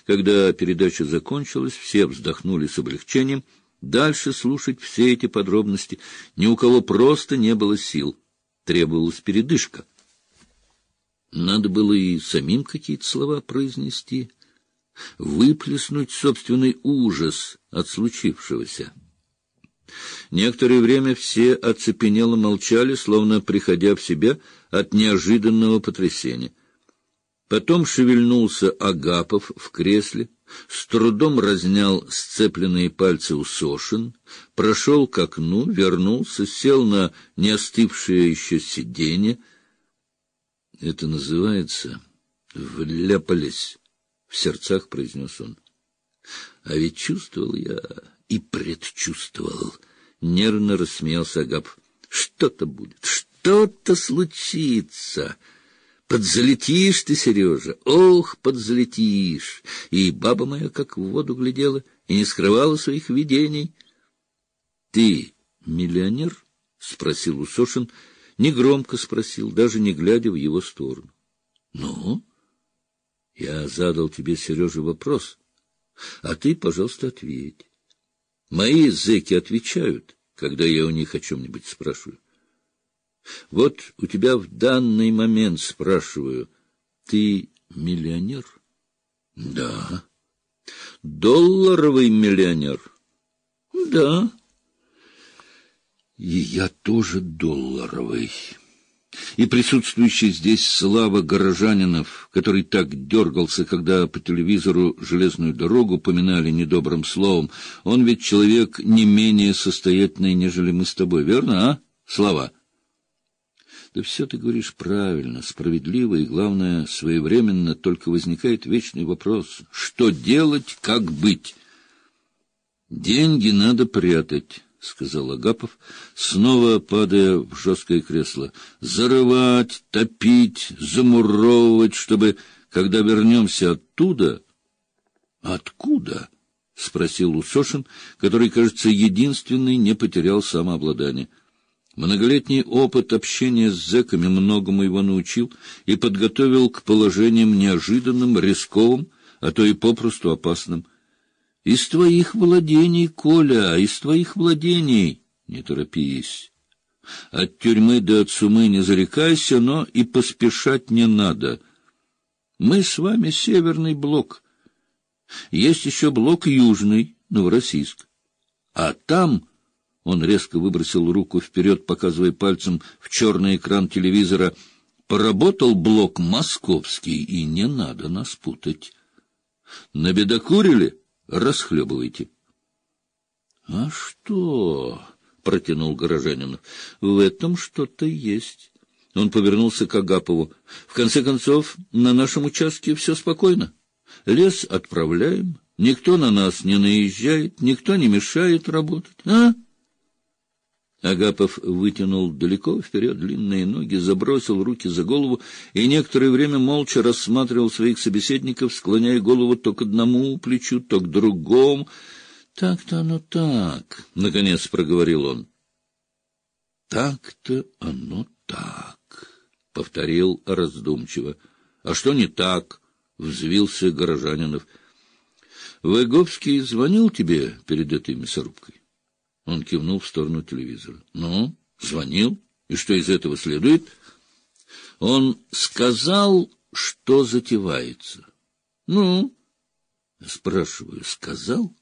Когда передача закончилась, все вздохнули с облегчением. Дальше слушать все эти подробности ни у кого просто не было сил. Требовалась передышка. Надо было и самим какие-то слова произнести, выплеснуть собственный ужас от случившегося. Некоторое время все оцепенело молчали, словно приходя в себя от неожиданного потрясения. Потом шевельнулся Агапов в кресле, с трудом разнял сцепленные пальцы Усошин, прошел к окну, вернулся, сел на неостывшее еще сиденье. — Это называется «вляпались», — в сердцах произнес он. — А ведь чувствовал я и предчувствовал. Нервно рассмеялся Агапов. — Что-то будет, что-то случится. Подзалетишь ты, Сережа, ох, подзалетишь. И баба моя как в воду глядела и не скрывала своих видений. — Ты миллионер? — спросил Усошин. Негромко спросил, даже не глядя в его сторону. — Ну? Я задал тебе, Сережа, вопрос, а ты, пожалуйста, ответь. Мои зэки отвечают, когда я у них о чем-нибудь спрашиваю. Вот у тебя в данный момент спрашиваю, ты миллионер? — Да. — Долларовый миллионер? — Да. — И я тоже долларовый. И присутствующий здесь Слава Горожанинов, который так дергался, когда по телевизору железную дорогу поминали недобрым словом, он ведь человек не менее состоятельный, нежели мы с тобой, верно, а, Слава? Да все ты говоришь правильно, справедливо и, главное, своевременно, только возникает вечный вопрос: что делать, как быть? Деньги надо прятать, — сказал Агапов, снова падая в жесткое кресло. — Зарывать, топить, замуровывать, чтобы, когда вернемся оттуда... — Откуда? — спросил Усошин, который, кажется, единственный не потерял самообладание. Многолетний опыт общения с зэками многому его научил и подготовил к положениям неожиданным, рисковым, а то и попросту опасным. — Из твоих владений, Коля, из твоих владений. Не торопись. От тюрьмы до Цумы не зарекайся, но и поспешать не надо. Мы с вами северный блок. Есть еще блок южный, Новороссийск. А там... Он резко выбросил руку вперед, показывая пальцем в черный экран телевизора. Поработал блок московский, и не надо нас путать. Набедокурили? Расхлебывайте. — А что? — протянул Горожанинов. — В этом что-то есть. Он повернулся к Агапову. — В конце концов, на нашем участке все спокойно. Лес отправляем, никто на нас не наезжает, никто не мешает работать. А? Агапов вытянул далеко вперед длинные ноги, забросил руки за голову и некоторое время молча рассматривал своих собеседников, склоняя голову то к одному плечу, то к другому. — Так-то оно так, — наконец проговорил он. — Так-то оно так, — повторил раздумчиво. — А что не так? — взвился Горожанинов. — Выговский звонил тебе перед этой мясорубкой? Он кивнул в сторону телевизора. — Ну, звонил. И что из этого следует? — Он сказал, что затевается. — Ну? — Спрашиваю, сказал?